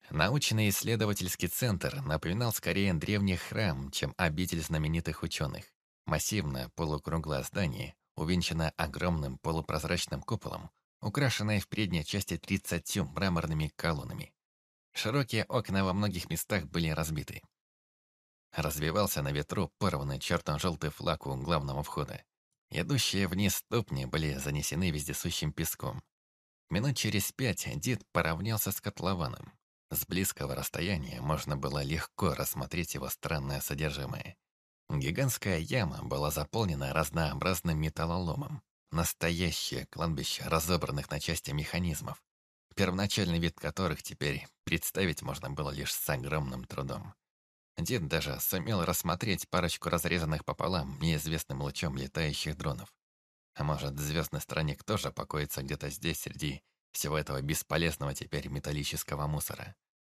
Научный исследовательский центр напоминал скорее древний храм, чем обитель знаменитых ученых. Массивное полукруглое здание, увенчанное огромным полупрозрачным куполом, украшенное в передней части 30 мраморными колоннами. Широкие окна во многих местах были разбиты. Развивался на ветру порванный черно-желтый флаг у главного входа. Идущие вниз ступни были занесены вездесущим песком. Минут через 5 Дид поравнялся с котлованом. С близкого расстояния можно было легко рассмотреть его странное содержимое. Гигантская яма была заполнена разнообразным металлоломом. Настоящее кладбище разобранных на части механизмов, первоначальный вид которых теперь представить можно было лишь с огромным трудом. Дед даже сумел рассмотреть парочку разрезанных пополам неизвестным лучом летающих дронов. А может, звездный странник тоже покоится где-то здесь, среди всего этого бесполезного теперь металлического мусора.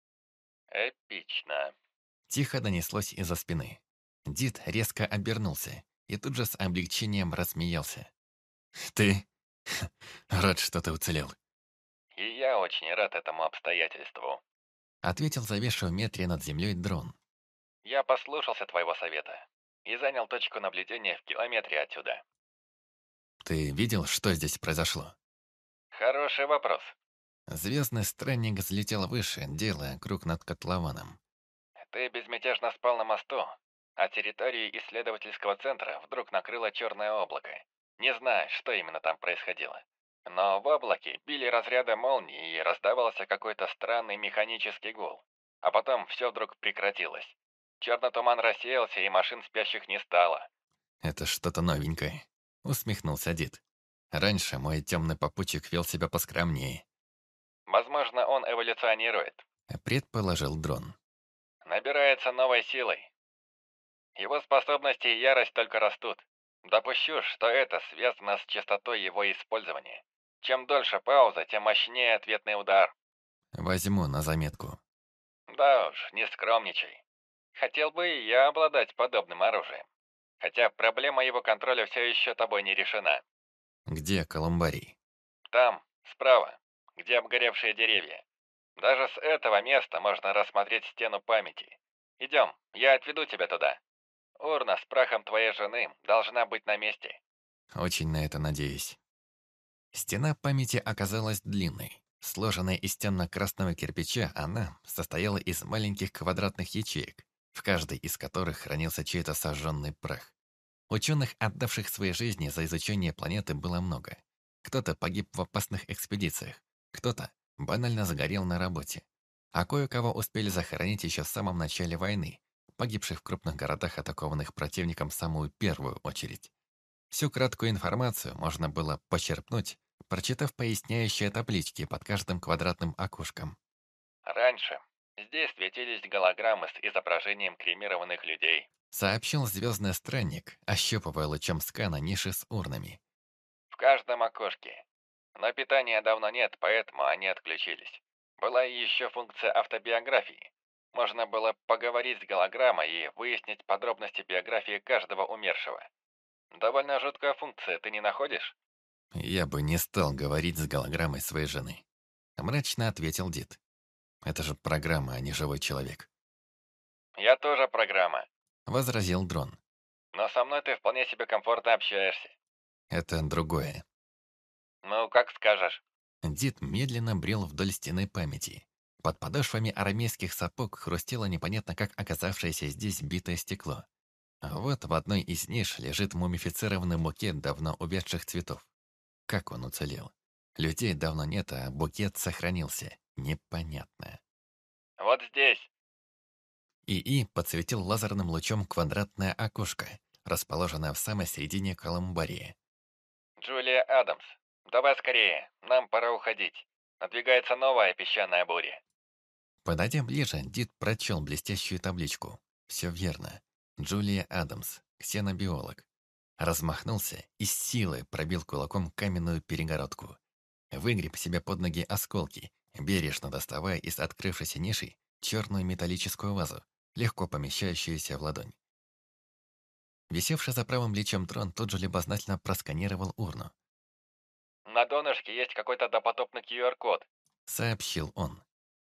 Эпично. Тихо донеслось из-за спины. Дид резко обернулся и тут же с облегчением рассмеялся. «Ты? Рад, что ты уцелел», И я очень рад этому обстоятельству. ответил зависший в метре над землей дрон. Я послушался твоего совета и занял точку наблюдения в километре отсюда. «Ты видел, что здесь произошло?» Хороший вопрос. Звездный странник взлетел выше, делая круг над котлованом. Ты безмятежно спал на мосту, а территорию исследовательского центра вдруг накрыло черное облако. Не знаю, что именно там происходило. Но в облаке били разряды молний и раздавался какой-то странный механический гул. А потом все вдруг прекратилось. Черный туман рассеялся, и машин спящих не стало. «Это что-то новенькое», — усмехнулся Дид. «Раньше мой темный попутчик вел себя поскромнее», Возможно, он эволюционирует. — предположил дрон. Набирается новой силой. Его способности и ярость только растут. Допущу, что это связано с частотой его использования. Чем дольше пауза, тем мощнее ответный удар. «Возьму на заметку». Да уж, не скромничай. Хотел бы и я обладать подобным оружием. Хотя проблема его контроля все еще тобой не решена. «Где Колумбарий?» Там, справа, где обгоревшие деревья. Даже с этого места можно рассмотреть стену памяти. Идем, я отведу тебя туда. Урна с прахом твоей жены должна быть на месте. «Очень на это надеюсь». Стена памяти оказалась длинной. Сложенная из темно-красного кирпича, она состояла из маленьких квадратных ячеек, в каждой из которых хранился чей-то сожженный прах. Ученых, отдавших свои жизни за изучение планеты, было много. Кто-то погиб в опасных экспедициях, кто-то банально загорел на работе, а кое-кого успели захоронить еще в самом начале войны, погибших в крупных городах, атакованных противником в самую первую очередь. Всю краткую информацию можно было почерпнуть, прочитав поясняющие таблички под каждым квадратным окошком. Раньше здесь светились голограммы с изображением кремированных людей. Сообщил звездный странник, ощупывая лучом скана ниши с урнами. В каждом окошке. Но питания давно нет, поэтому они отключились. Была и еще функция автобиографии. Можно было поговорить с голограммой и выяснить подробности биографии каждого умершего. Довольно жуткая функция, ты не находишь? «Я бы не стал говорить с голограммой своей жены», — мрачно ответил Дид. «Это же программа, а не живой человек», Я тоже программа. — возразил дрон. Но со мной ты вполне себе комфортно общаешься. «Это другое». Ну, как скажешь. Дид медленно брел вдоль стены памяти. Под подошвами армейских сапог хрустело непонятно как оказавшееся здесь битое стекло. А вот в одной из ниш лежит мумифицированный букет давно увядших цветов. Как он уцелел? Людей давно нет, а букет сохранился. Непонятно. Вот здесь. ИИ подсветил лазерным лучом квадратное окошко, расположенное в самой середине колумбарии. Джулия Адамс. Давай скорее, нам пора уходить. Надвигается новая песчаная буря. Подойдя ближе, Дид прочел блестящую табличку. Все верно. Джулия Адамс, ксенобиолог. Размахнулся и с силой пробил кулаком каменную перегородку. Выгреб себе под ноги осколки, бережно доставая из открывшейся ниши черную металлическую вазу, легко помещающуюся в ладонь. Висевший за правым плечом трон тут же любознательно просканировал урну. На донышке есть какой-то допотопный QR-код. Сообщил он.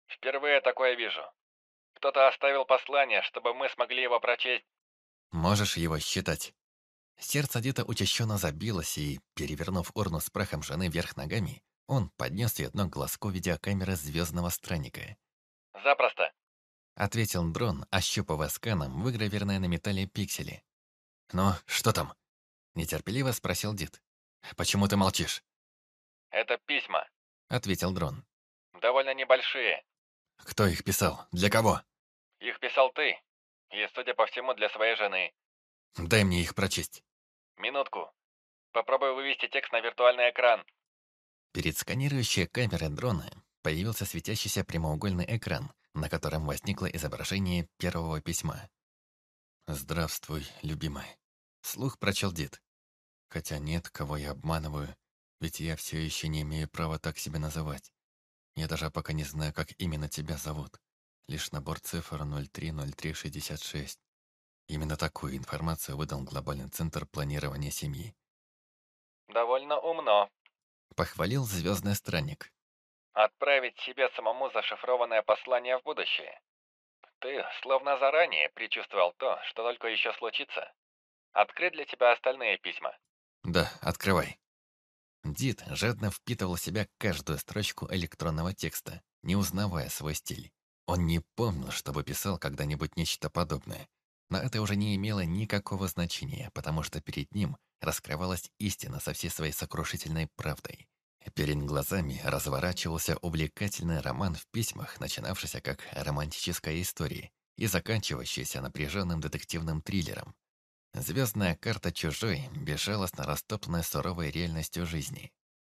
Впервые такое вижу. Кто-то оставил послание, чтобы мы смогли его прочесть. Можешь его считать. Сердце Дита учащенно забилось, и, перевернув урну с прахом жены вверх ногами, он поднес ее дно к глазку видеокамеры звездного странника. Запросто. Ответил дрон, ощупывая сканом выгравированные на металле пиксели. «Ну, что там?» Нетерпеливо спросил Дит. «Почему ты молчишь?» Это письма. Ответил дрон. Довольно небольшие. «Кто их писал? Для кого?» Их писал ты. И, судя по всему, для своей жены. «Дай мне их прочесть». Минутку. Попробую вывести текст на виртуальный экран. Перед сканирующей камерой дрона появился светящийся прямоугольный экран, на котором возникло изображение первого письма. «Здравствуй, любимая», — вслух прочел Дит. «Хотя нет, кого я обманываю, ведь я все еще не имею права так себя называть. Я даже пока не знаю, как именно тебя зовут. Лишь набор цифр 030366. Именно такую информацию выдал Глобальный центр планирования семьи. Довольно умно. Похвалил звездный странник. Отправить себе самому зашифрованное послание в будущее. Ты словно заранее предчувствовал то, что только еще случится. Открыть для тебя остальные письма. Да, открывай. Дид жадно впитывал в себя каждую строчку электронного текста, не узнавая свой стиль. Он не помнил, чтобы писал когда-нибудь нечто подобное. Но это уже не имело никакого значения, потому что перед ним раскрывалась истина со всей своей сокрушительной правдой. Перед глазами разворачивался увлекательный роман в письмах, начинавшийся как романтическая история и заканчивающийся напряженным детективным триллером. Звездная карта чужой, безжалостно растоптанная суровой реальностью жизни.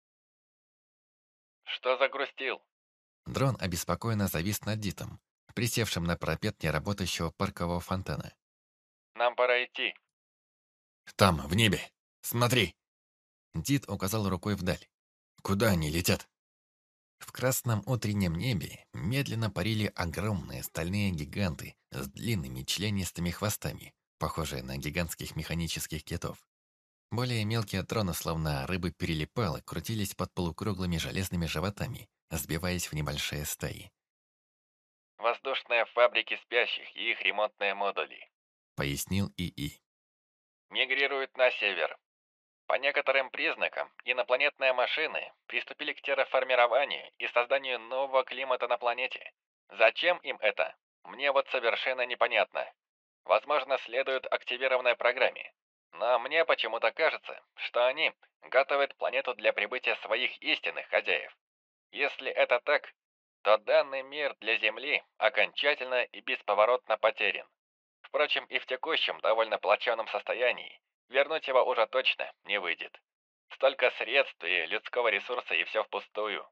Что загрустил? Дрон обеспокоенно завис над Дитом, присевшим на парапет неработающего паркового фонтана. Нам пора идти. «Там, в небе! Смотри!» Дит указал рукой вдаль. «Куда они летят?» В красном утреннем небе медленно парили огромные стальные гиганты с длинными членистыми хвостами, похожие на гигантских механических китов. Более мелкие троны, словно рыбы-перелипалы, крутились под полукруглыми железными животами, сбиваясь в небольшие стаи. Воздушные фабрики спящих и их ремонтные модули. Пояснил ИИ. Мигрируют на север. По некоторым признакам, инопланетные машины приступили к терраформированию и созданию нового климата на планете. Зачем им это? Мне вот совершенно непонятно. Возможно, следует активированной программе. Но мне почему-то кажется, что они готовят планету для прибытия своих истинных хозяев. Если это так, то данный мир для Земли окончательно и бесповоротно потерян. Впрочем, и в текущем, довольно плачевном состоянии вернуть его уже точно не выйдет. Столько средств и людского ресурса, и все впустую.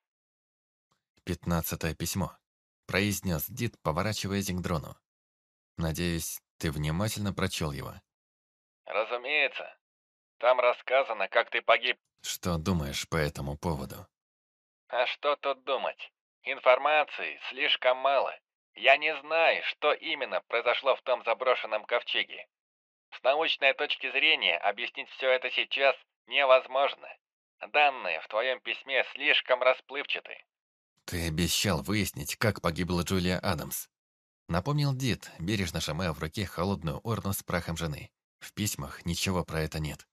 15-е письмо. Произнес Дид, поворачиваясь к дрону. Надеюсь, ты внимательно прочел его. Разумеется. Там рассказано, как ты погиб. Что думаешь по этому поводу? А что тут думать? Информации слишком мало. Я не знаю, что именно произошло в том заброшенном ковчеге. С научной точки зрения объяснить все это сейчас невозможно. Данные в твоем письме слишком расплывчаты. Ты обещал выяснить, как погибла Джулия Адамс. Напомнил Дид, бережно сжимая в руке холодную урну с прахом жены. В письмах ничего про это нет.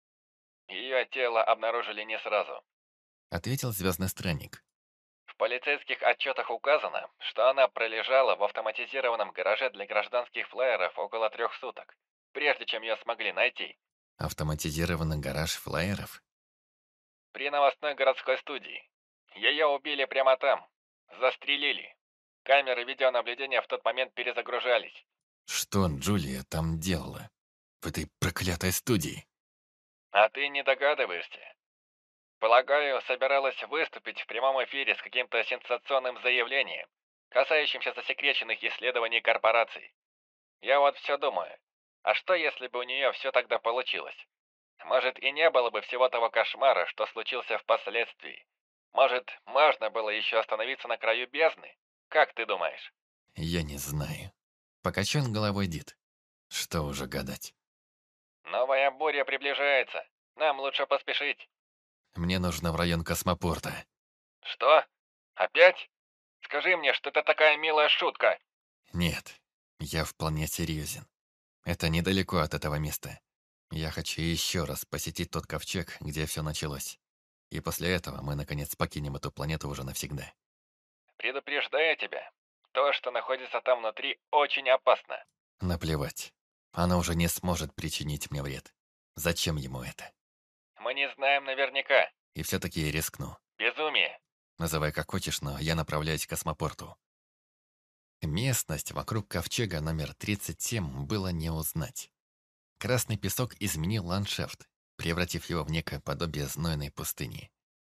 Ее тело обнаружили не сразу. Ответил звездный странник. В полицейских отчетах указано, что она пролежала в автоматизированном гараже для гражданских флайеров около 3 суток, прежде чем ее смогли найти. Автоматизированный гараж флайеров? При новостной городской студии. Ее убили прямо там. Застрелили. Камеры видеонаблюдения в тот момент перезагружались. Что Джулия там делала? В этой проклятой студии? А ты не догадываешься? Полагаю, собиралась выступить в прямом эфире с каким-то сенсационным заявлением, касающимся засекреченных исследований корпораций. Я вот все думаю, а что если бы у нее все тогда получилось? Может, и не было бы всего того кошмара, что случился впоследствии. Может, можно было еще остановиться на краю бездны? Как ты думаешь? Я не знаю. Покачал головой Дид. Что уже гадать? Новая буря приближается. Нам лучше поспешить. Мне нужно в район космопорта. Что? Опять? Скажи мне, что это такая милая шутка!» Нет, я вполне серьезен. Это недалеко от этого места. Я хочу еще раз посетить тот ковчег, где все началось. И после этого мы, наконец, покинем эту планету уже навсегда. «Предупреждаю тебя, то, что находится там внутри, очень опасно». Наплевать. Она уже не сможет причинить мне вред. Зачем ему это? «Мы не знаем наверняка. И все-таки я рискну. Безумие!» Называй как хочешь, но я направляюсь к космопорту. Местность вокруг ковчега номер 37 было не узнать. Красный песок изменил ландшафт, превратив его в некое подобие знойной пустыни.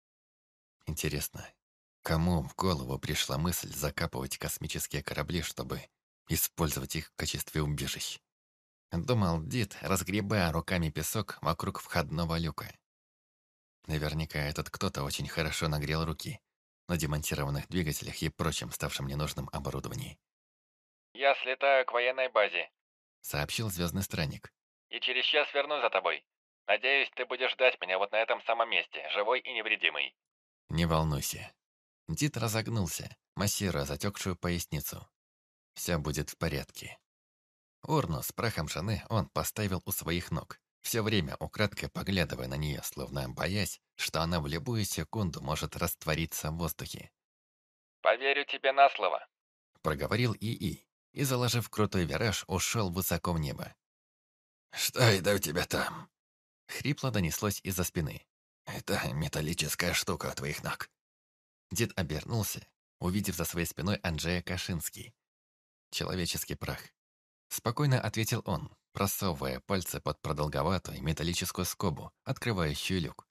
Интересно, кому в голову пришла мысль закапывать космические корабли, чтобы использовать их в качестве убежищ? Думал Дид, разгребая руками песок вокруг входного люка. Наверняка этот кто-то очень хорошо нагрел руки на демонтированных двигателях и прочем ставшем ненужным оборудовании. «Я слетаю к военной базе, Сообщил звездный странник. и через час вернусь за тобой. Надеюсь, ты будешь ждать меня вот на этом самом месте, живой и невредимый». Не волнуйся. Дид разогнулся, массируя затекшую поясницу. Все будет в порядке. Урну с прахом Шаны он поставил у своих ног, все время украдкой поглядывая на нее, словно боясь, что она в любую секунду может раствориться в воздухе. «Поверю тебе на слово». Проговорил ИИ и, заложив крутой вираж, ушел высоко в небо. «Что это у тебя там?» Хрипло донеслось из-за спины. «Это металлическая штука у твоих ног». Дед обернулся, увидев за своей спиной Анджея Кашинский. «Человеческий прах». Спокойно ответил он, просовывая пальцы под продолговатую металлическую скобу, открывающую люк.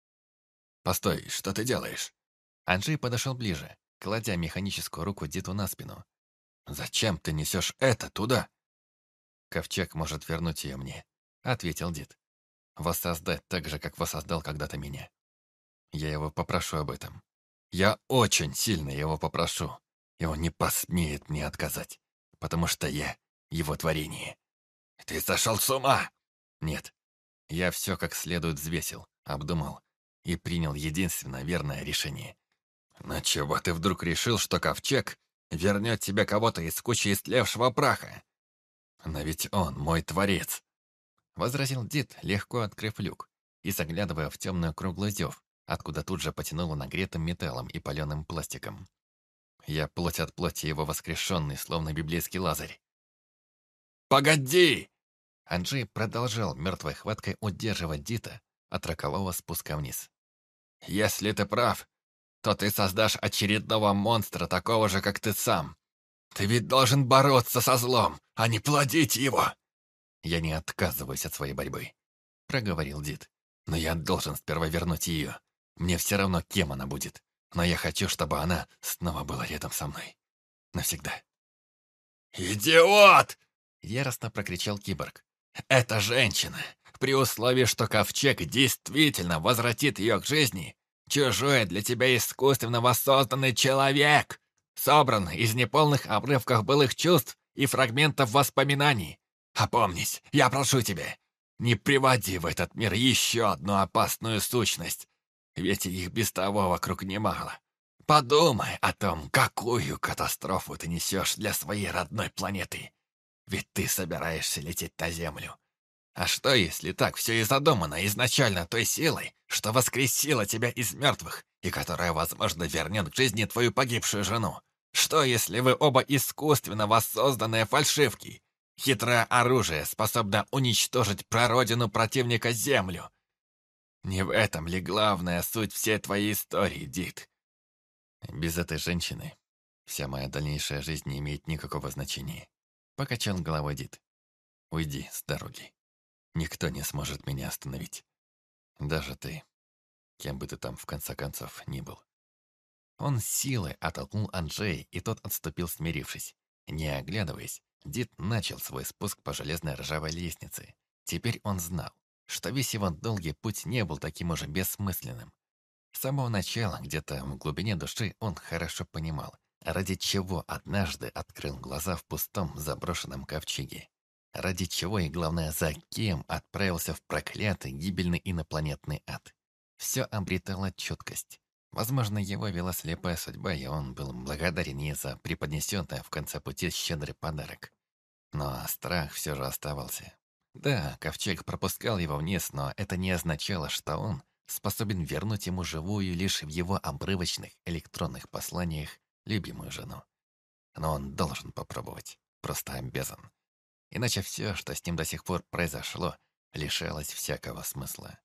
«Постой, что ты делаешь?» Анджей подошел ближе, кладя механическую руку Диту на спину. «Зачем ты несешь это туда?» «Ковчег может вернуть ее мне», — ответил Дит. «Воссоздать так же, как воссоздал когда-то меня. Я его попрошу об этом. Я очень сильно его попрошу, и он не посмеет мне отказать, потому что я его творение». «Ты сошел с ума!» «Нет, я все как следует взвесил, обдумал и принял единственно верное решение». «Но чего ты вдруг решил, что ковчег вернет тебе кого-то из кучи истлевшего праха?» «Но ведь он мой творец», — возразил Дид, легко открыв люк и заглядывая в темную круглую зев, откуда тут же потянуло нагретым металлом и паленым пластиком. «Я плоть от плоти его воскрешенный, словно библейский Лазарь». «Погоди!» Анджей продолжал мертвой хваткой удерживать Дита от рокового спуска вниз. «Если ты прав, то ты создашь очередного монстра, такого же, как ты сам. Ты ведь должен бороться со злом, а не плодить его!» «Я не отказываюсь от своей борьбы», — проговорил Дид. «Но я должен сперва вернуть ее. Мне все равно, кем она будет. Но я хочу, чтобы она снова была рядом со мной. Навсегда». «Идиот!» — яростно прокричал киборг. «Эта женщина, при условии, что ковчег действительно возвратит ее к жизни, чужой для тебя искусственно воссозданный человек, собран из неполных обрывков былых чувств и фрагментов воспоминаний. Опомнись, я прошу тебя, не приводи в этот мир еще одну опасную сущность, ведь их без того вокруг немало. Подумай о том, какую катастрофу ты несешь для своей родной планеты. Ведь ты собираешься лететь на Землю. А что, если так все и задумано изначально той силой, что воскресила тебя из мертвых и которая, возможно, вернет к жизни твою погибшую жену? Что, если вы оба искусственно воссозданные фальшивки? Хитрое оружие способно уничтожить прародину противника Землю. Не в этом ли главная суть всей твоей истории, Дид? Без этой женщины вся моя дальнейшая жизнь не имеет никакого значения. Покачал головой Дид. Уйди с дороги. Никто не сможет меня остановить. Даже ты, кем бы ты там в конце концов ни был. Он с силой оттолкнул Анджея, и тот отступил, смирившись. Не оглядываясь, Дид начал свой спуск по железной ржавой лестнице. Теперь он знал, что весь его долгий путь не был таким уже бессмысленным. С самого начала, где-то в глубине души, он хорошо понимал, ради чего однажды открыл глаза в пустом заброшенном ковчеге. Ради чего и, главное, за кем отправился в проклятый гибельный инопланетный ад. Все обретало четкость. Возможно, его вела слепая судьба, и он был благодарен ей за преподнесенный в конце пути щедрый подарок. Но страх все же оставался. Да, ковчег пропускал его вниз, но это не означало, что он способен вернуть ему живую лишь в его обрывочных электронных посланиях любимую жену. Но он должен попробовать, просто обязан. Иначе все, что с ним до сих пор произошло, лишалось всякого смысла.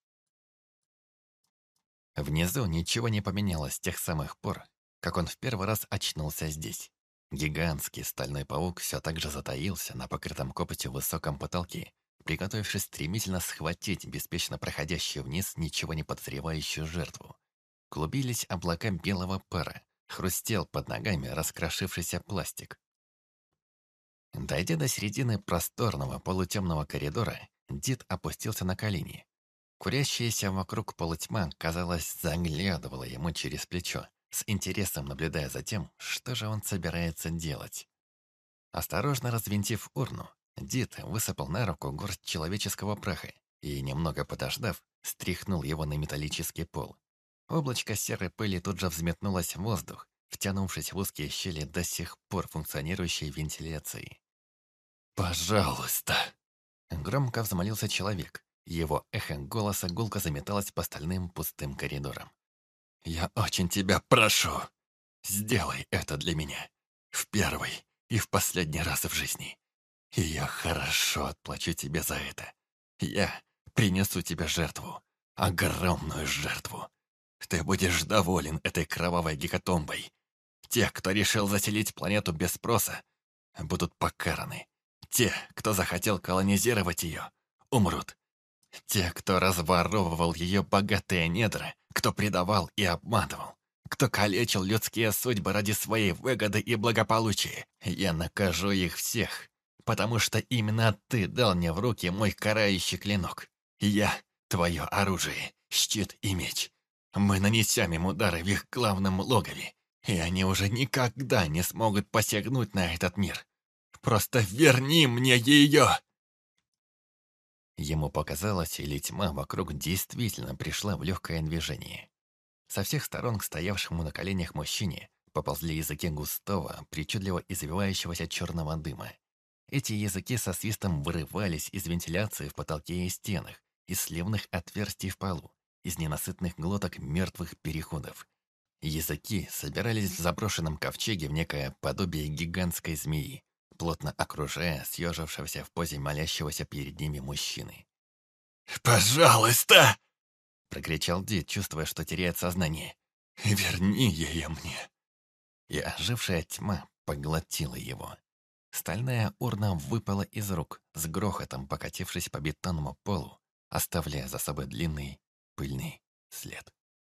Внизу ничего не поменялось с тех самых пор, как он в первый раз очнулся здесь. Гигантский стальной паук все так же затаился на покрытом копотью высоком потолке, приготовившись стремительно схватить беспечно проходящую вниз ничего не подозревающую жертву. Клубились облака белого пара, хрустел под ногами раскрошившийся пластик. Дойдя до середины просторного полутемного коридора, Дид опустился на колени. Курящаяся вокруг полутьма, казалось, заглядывала ему через плечо, с интересом наблюдая за тем, что же он собирается делать. Осторожно развинтив урну, Дид высыпал на руку горсть человеческого праха и, немного подождав, стряхнул его на металлический пол. Облачко серой пыли тут же взметнулось в воздух, втянувшись в узкие щели до сих пор функционирующей вентиляции. «Пожалуйста!» Громко взмолился человек. Его эхо голоса гулко заметалось по стальным пустым коридорам. «Я очень тебя прошу, сделай это для меня. В первый и в последний раз в жизни. И я хорошо отплачу тебе за это. Я принесу тебе жертву, огромную жертву. Ты будешь доволен этой кровавой гекатомбой. Те, кто решил заселить планету без спроса, будут покараны. Те, кто захотел колонизировать ее, умрут. Те, кто разворовывал ее богатые недра, кто предавал и обманывал, кто калечил людские судьбы ради своей выгоды и благополучия, я накажу их всех, потому что именно ты дал мне в руки мой карающий клинок. Я — твое оружие, щит и меч. Мы нанесем им удары в их главном логове, и они уже никогда не смогут посягнуть на этот мир. Просто верни мне ее!» Ему показалось, или тьма вокруг действительно пришла в легкое движение. Со всех сторон к стоявшему на коленях мужчине поползли языки густого, причудливо извивающегося черного дыма. Эти языки со свистом вырывались из вентиляции в потолке и стенах, из сливных отверстий в полу, из ненасытных глоток мертвых переходов. Языки собирались в заброшенном ковчеге в некое подобие гигантской змеи, плотно окружая съежившегося в позе молящегося перед ними мужчины. «Пожалуйста!» — прокричал Дид, чувствуя, что теряет сознание. «Верни ее мне!» И ожившая тьма поглотила его. Стальная урна выпала из рук, с грохотом покатившись по бетонному полу, оставляя за собой длинный пыльный след.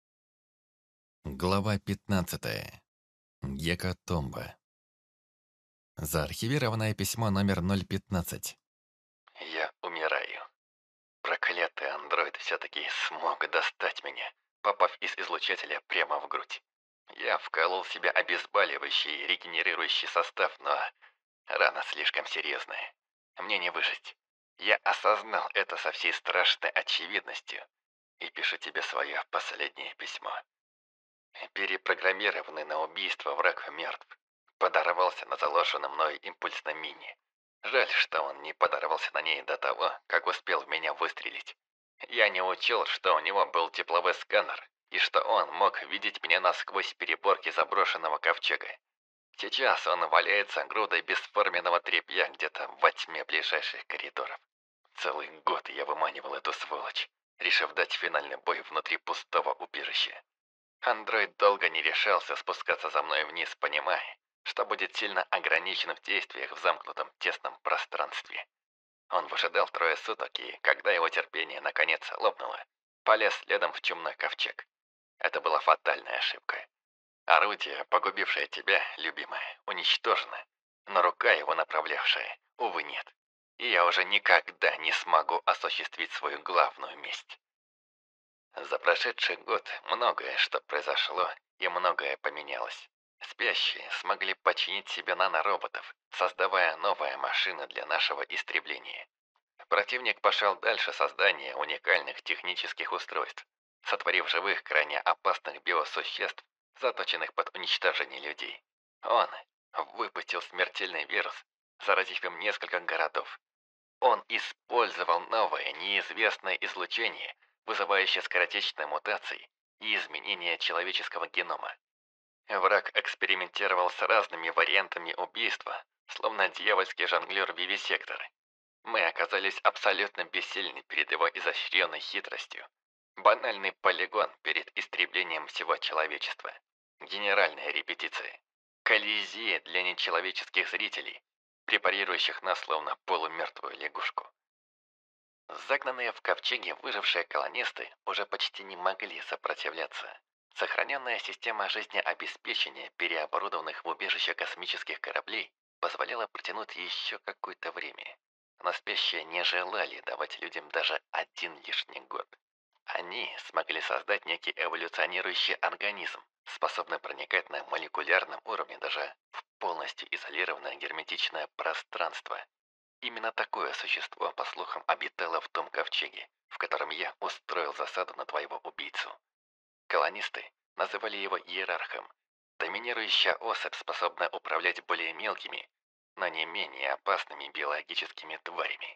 Глава 15. Гекатомба. Заархивированное письмо номер 015. Я умираю. Проклятый андроид все-таки смог достать меня, попав из излучателя прямо в грудь. Я вколол в себя обезболивающий и регенерирующий состав, но рана слишком серьезная. Мне не выжить. Я осознал это со всей страшной очевидностью и пишу тебе свое последнее письмо. Перепрограммированный на убийство враг мертв. Подорвался на заложенном мной импульсном мине. Жаль, что он не подорвался на ней до того, как успел в меня выстрелить. Я не учел, что у него был тепловой сканер, и что он мог видеть меня насквозь переборки заброшенного ковчега. Сейчас он валяется грудой бесформенного тряпья где-то во тьме ближайших коридоров. Целый год я выманивал эту сволочь, решив дать финальный бой внутри пустого убежища. Андроид долго не решался спускаться за мной вниз, понимая, что будет сильно ограничен в действиях в замкнутом тесном пространстве. Он выжидал 3 суток, и, когда его терпение наконец лопнуло, полез следом в чумной ковчег. Это была фатальная ошибка. Орудие, погубившее тебя, любимая, уничтожено, но рука его направлявшая, увы, нет. И я уже никогда не смогу осуществить свою главную месть. За прошедший год многое что произошло, и многое поменялось. Спящие смогли починить себе нанороботов, создавая новые машины для нашего истребления. Противник пошел дальше создания уникальных технических устройств. сотворив живых, крайне опасных биосуществ, заточенных под уничтожение людей. Он выпустил смертельный вирус, заразив им несколько городов. Он использовал новое, неизвестное излучение, вызывающее скоротечные мутации и изменения человеческого генома. Враг экспериментировал с разными вариантами убийства, словно дьявольский жонглер вивисектор. Мы оказались абсолютно бессильны перед его изощренной хитростью. Банальный полигон перед истреблением всего человечества. Генеральная репетиция. Колизея для нечеловеческих зрителей, препарирующих нас словно полумертвую лягушку. Загнанные в ковчеги выжившие колонисты уже почти не могли сопротивляться. Сохраненная система жизнеобеспечения переоборудованных в убежище космических кораблей позволяла протянуть еще какое-то время. Но спящие не желали давать людям даже один лишний год. Они смогли создать некий эволюционирующий организм, способный проникать на молекулярном уровне даже в полностью изолированное герметичное пространство. Именно такое существо, по слухам, обитало в том ковчеге, в котором я устроил засаду на твоего убийцу. Колонисты называли его иерархом, доминирующая особь, способная управлять более мелкими, но не менее опасными биологическими тварями.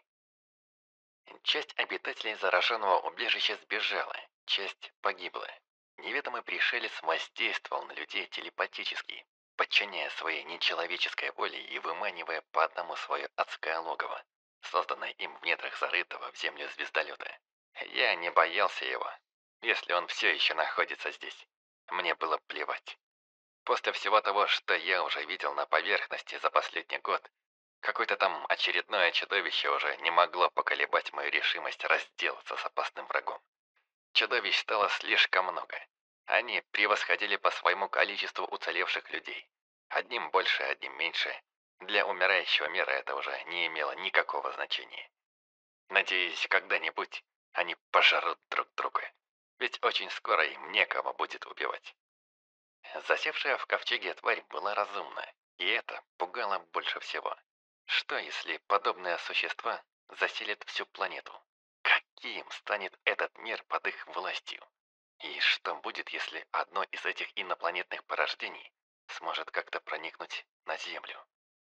Часть обитателей зараженного убежища сбежала, часть погибла. Неведомый пришелец воздействовал на людей телепатически, подчиняя своей нечеловеческой воле и выманивая по одному свое адское логово, созданное им в недрах зарытого в землю звездолета. Я не боялся его, если он все еще находится здесь. Мне было плевать. После всего того, что я уже видел на поверхности за последний год, какое-то там очередное чудовище уже не могло поколебать мою решимость разделаться с опасным врагом. Чудовищ стало слишком много. Они превосходили по своему количеству уцелевших людей. Одним больше, одним меньше. Для умирающего мира это уже не имело никакого значения. Надеюсь, когда-нибудь они пожрут друг друга. Ведь очень скоро им некого будет убивать. Засевшая в ковчеге тварь была разумна, и это пугало больше всего. Что если подобные существа заселят всю планету? Каким станет этот мир под их властью? И что будет, если одно из этих инопланетных порождений сможет как-то проникнуть на Землю?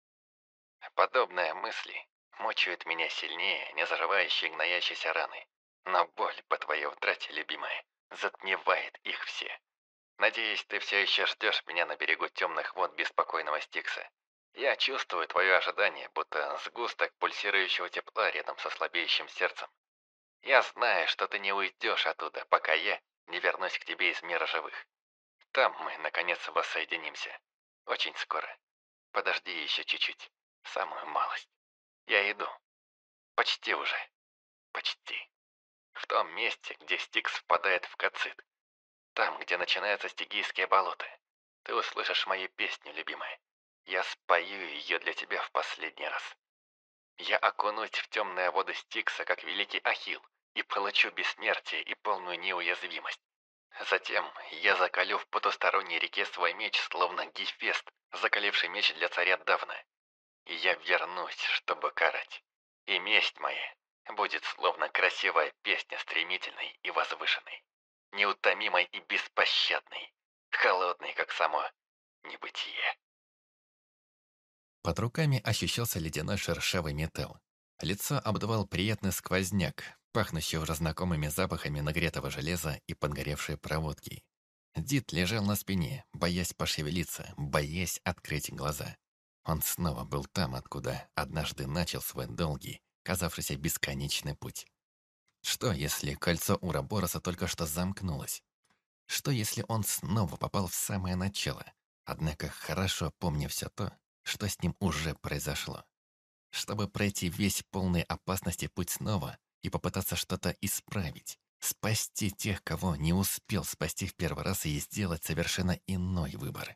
Подобные мысли мучают меня сильнее незаживающей гноящейся раны. Но боль по твоей утрате, любимая, затмевает их все. Надеюсь, ты все еще ждешь меня на берегу темных вод беспокойного Стикса. Я чувствую твое ожидание, будто сгусток пульсирующего тепла рядом со слабеющим сердцем. Я знаю, что ты не уйдешь оттуда, пока я не вернусь к тебе из мира живых. Там мы, наконец, воссоединимся. Очень скоро. Подожди еще чуть-чуть. Самую малость. Я иду. Почти уже. Почти. В том месте, где Стикс впадает в Кацит. Там, где начинаются стигийские болота. Ты услышишь мою песню, любимая. Я спою ее для тебя в последний раз. Я окунусь в темные воды Стикса, как великий Ахилл, и получу бессмертие и полную неуязвимость. Затем я закалю в потусторонней реке свой меч, словно Гефест, закаливший меч для царя Давна. И я вернусь, чтобы карать. И месть моя будет словно красивая песня, стремительной и возвышенной, неутомимой и беспощадной, холодной, как само небытие. Под руками ощущался ледяной шершавый металл. Лицо обдувал приятный сквозняк, пахнущий уже знакомыми запахами нагретого железа и подгоревшей проводки. Дид лежал на спине, боясь пошевелиться, боясь открыть глаза. Он снова был там, откуда однажды начал свой долгий, казавшийся бесконечный путь. Что, если кольцо Урабороса только что замкнулось? Что, если он снова попал в самое начало, однако хорошо помня все то, что с ним уже произошло? Чтобы пройти весь полный опасности путь снова и попытаться что-то исправить, спасти тех, кого не успел спасти в первый раз, и сделать совершенно иной выбор.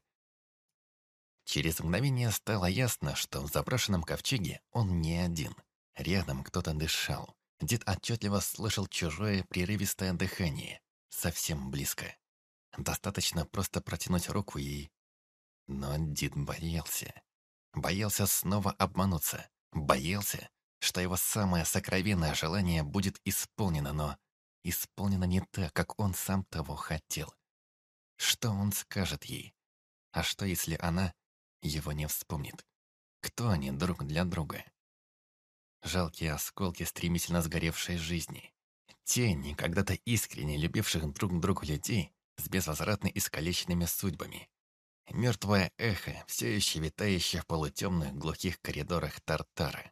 Через мгновение стало ясно, что в заброшенном ковчеге он не один. Рядом кто-то дышал. Дид отчетливо слышал чужое прерывистое дыхание. Совсем близко. Достаточно просто протянуть руку и... Но Дид боялся. Боялся снова обмануться. Боялся, что его самое сокровенное желание будет исполнено, но исполнена не так, как он сам того хотел. Что он скажет ей? А что, если она его не вспомнит? Кто они друг для друга? Жалкие осколки стремительно сгоревшей жизни. Тени, когда-то искренне любивших друг друга людей с безвозвратно искалеченными судьбами. Мертвое эхо, все еще витающее в полутемных глухих коридорах Тартара.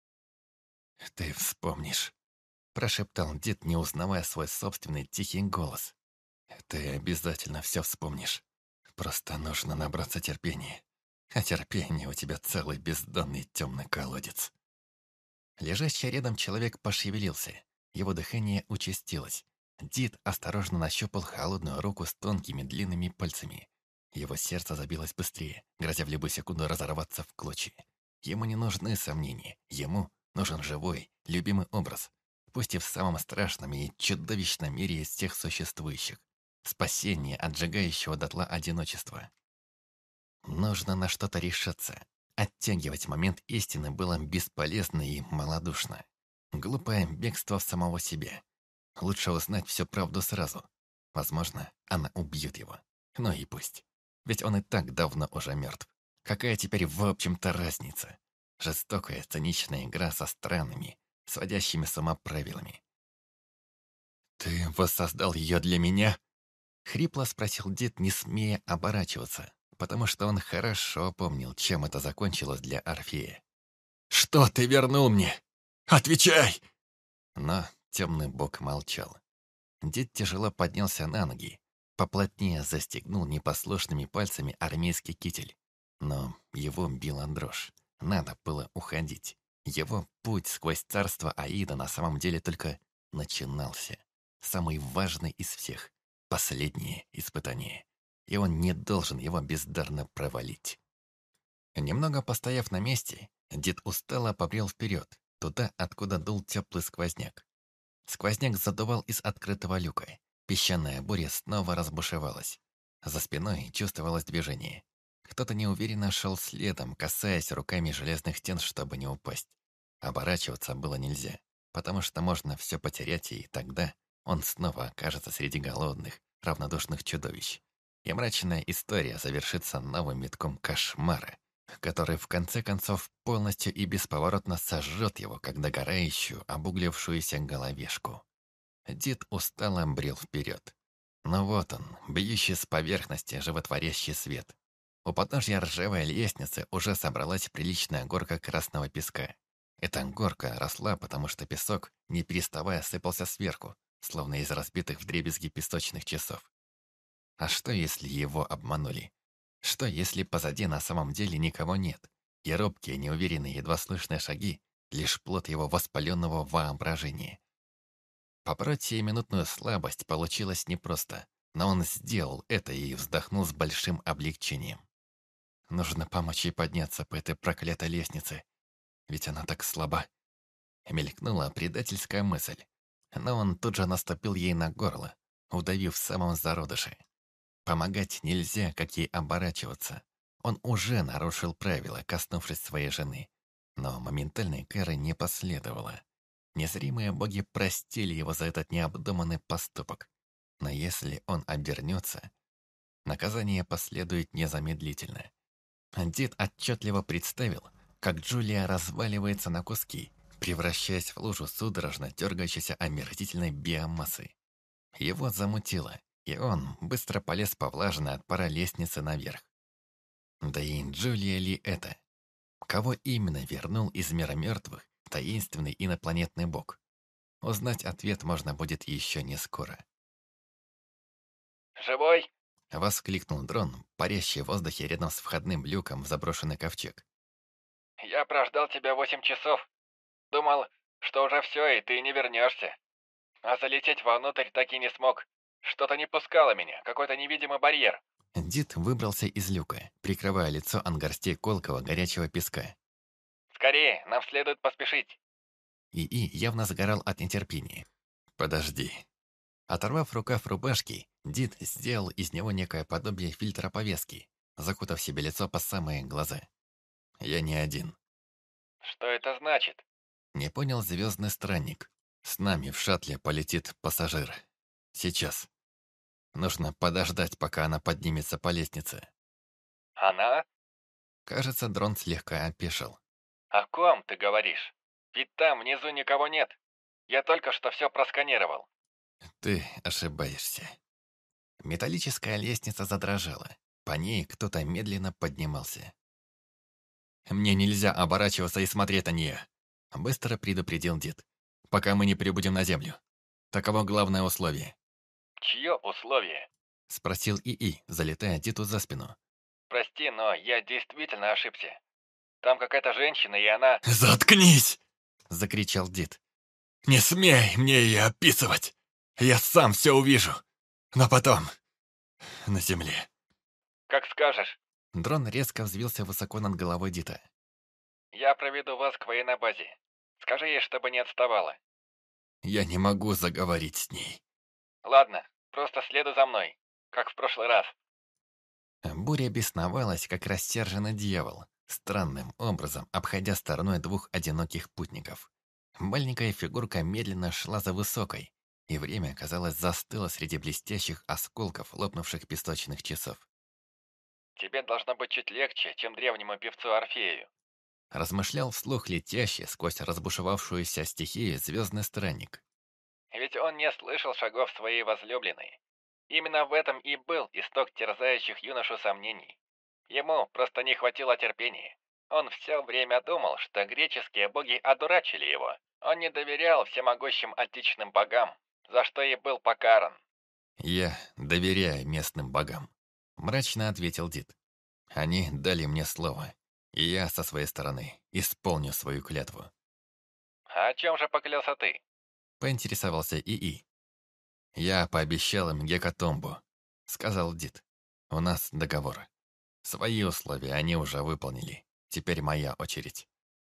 «Ты вспомнишь», — прошептал дед, не узнавая свой собственный тихий голос. «Ты обязательно все вспомнишь. Просто нужно набраться терпения. А терпение у тебя целый бездонный темный колодец». Лежащий рядом человек пошевелился. Его дыхание участилось. Дид осторожно нащупал холодную руку с тонкими длинными пальцами. Его сердце забилось быстрее, грозя в любую секунду разорваться в клочья. Ему не нужны сомнения. Ему нужен живой, любимый образ. Пусть и в самом страшном и чудовищном мире из всех существующих. Спасение от сжигающего дотла одиночества. Нужно на что-то решаться. Оттягивать момент истины было бесполезно и малодушно. Глупое бегство в самого себя. Лучше узнать всю правду сразу. Возможно, она убьет его. Но и пусть. Ведь он и так давно уже мертв. Какая теперь в общем-то разница? Жестокая, циничная игра со странными, сводящими с ума правилами. «Ты воссоздал ее для меня?» Хрипло спросил дед, не смея оборачиваться, потому что он хорошо помнил, чем это закончилось для Орфея. «Что ты вернул мне? Отвечай!» Но темный бог молчал. Дед тяжело поднялся на ноги, поплотнее застегнул непослушными пальцами армейский китель. Но его била дрожь. Надо было уходить. Его путь сквозь царство Аида на самом деле только начинался. Самый важный из всех. Последнее испытание. И он не должен его бездарно провалить. Немного постояв на месте, дед устало побрел вперед, туда, откуда дул теплый сквозняк. Сквозняк задувал из открытого люка. Песчаная буря снова разбушевалась. За спиной чувствовалось движение. Кто-то неуверенно шел следом, касаясь руками железных стен, чтобы не упасть. Оборачиваться было нельзя, потому что можно все потерять, и тогда он снова окажется среди голодных, равнодушных чудовищ. И мрачная история завершится новым витком кошмара, который в конце концов полностью и бесповоротно сожжет его, как догорающую, обуглившуюся головешку. Дед устало брел вперед. Но вот он, бьющий с поверхности животворящий свет. У подножья ржавой лестницы уже собралась приличная горка красного песка. Эта горка росла, потому что песок, не переставая, сыпался сверху, словно из разбитых вдребезги песочных часов. А что, если его обманули? Что, если позади на самом деле никого нет, и робкие, неуверенные, едва слышные шаги — лишь плод его воспаленного воображения? Побороть сиюминутную слабость получилось непросто, но он сделал это и вздохнул с большим облегчением. Нужно помочь ей подняться по этой проклятой лестнице, ведь она так слаба. Мелькнула предательская мысль, но он тут же наступил ей на горло, удавив в самом зародыше. Помогать нельзя, как ей оборачиваться. Он уже нарушил правила, коснувшись своей жены. Но моментальной кары не последовало. Незримые боги простили его за этот необдуманный поступок. Но если он обернется, наказание последует незамедлительно. Дед отчетливо представил, как Джулия разваливается на куски, превращаясь в лужу судорожно дергающейся омерзительной биомассы. Его замутило, и он быстро полез по влажной от пара лестнице наверх. Да и Джулия ли это? Кого именно вернул из мира мертвых таинственный инопланетный бог? Узнать ответ можно будет еще не скоро. «Живой?» — воскликнул дрон, парящий в воздухе рядом с входным люком в заброшенный ковчег. «Я прождал тебя 8 часов. Думал, что уже все, и ты не вернешься. А залететь вовнутрь так и не смог. Что-то не пускало меня, какой-то невидимый барьер». Дид выбрался из люка, прикрывая лицо от горстей колкого горячего песка. «Скорее, нам следует поспешить». ИИ явно сгорал от нетерпения. «Подожди». Оторвав рукав рубашки, Дид сделал из него некое подобие фильтра повязки, закутав себе лицо по самые глаза. «Я не один». «Что это значит?» Не понял звездный странник. С нами в шаттле полетит пассажир. Сейчас. Нужно подождать, пока она поднимется по лестнице. Она? Кажется, дрон слегка опешил. О ком ты говоришь? Ведь там внизу никого нет. Я только что все просканировал. Ты ошибаешься. Металлическая лестница задрожала. По ней кто-то медленно поднимался. «Мне нельзя оборачиваться и смотреть на нее», — быстро предупредил дед. «Пока мы не прибудем на землю. Таково главное условие». Чье условие? — спросил ИИ, залетая деду за спину. Прости, но я действительно ошибся. Там какая-то женщина, и она... «Заткнись!» — закричал дед. «Не смей мне ее описывать! Я сам все увижу, но потом на земле». Как скажешь. Дрон резко взвился высоко над головой Дита. Я проведу вас к военной базе. Скажи ей, чтобы не отставала. Я не могу заговорить с ней. Ладно, просто следуй за мной, как в прошлый раз. Буря бесновалась, как рассерженный дьявол, странным образом обходя стороной двух одиноких путников. Маленькая фигурка медленно шла за высокой, и время, казалось, застыло среди блестящих осколков лопнувших песочных часов. Тебе должно быть чуть легче, чем древнему певцу Орфею. Размышлял вслух летящий сквозь разбушевавшуюся стихию звездный странник. Ведь он не слышал шагов своей возлюбленной. Именно в этом и был исток терзающих юношу сомнений. Ему просто не хватило терпения. Он все время думал, что греческие боги одурачили его. Он не доверял всемогущим античным богам, за что и был покаран. «Я доверяю местным богам», — мрачно ответил Дид. «Они дали мне слово, и я со своей стороны исполню свою клятву». А о чем же поклялся ты? Поинтересовался ИИ. «Я пообещал им гекатомбу», — сказал Дид. «У нас договор. Свои условия они уже выполнили. Теперь моя очередь».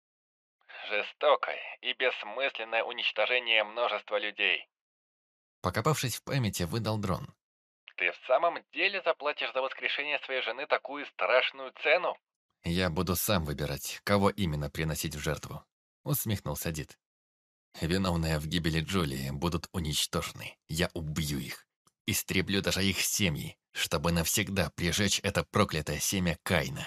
Жестокое и бессмысленное уничтожение множества людей. Покопавшись в памяти, выдал дрон. Ты в самом деле заплатишь за воскрешение своей жены такую страшную цену? «Я буду сам выбирать, кого именно приносить в жертву», — усмехнулся Дид. «Виновные в гибели Джулии будут уничтожены. Я убью их. Истреблю даже их семьи, чтобы навсегда прижечь это проклятое семя Каина».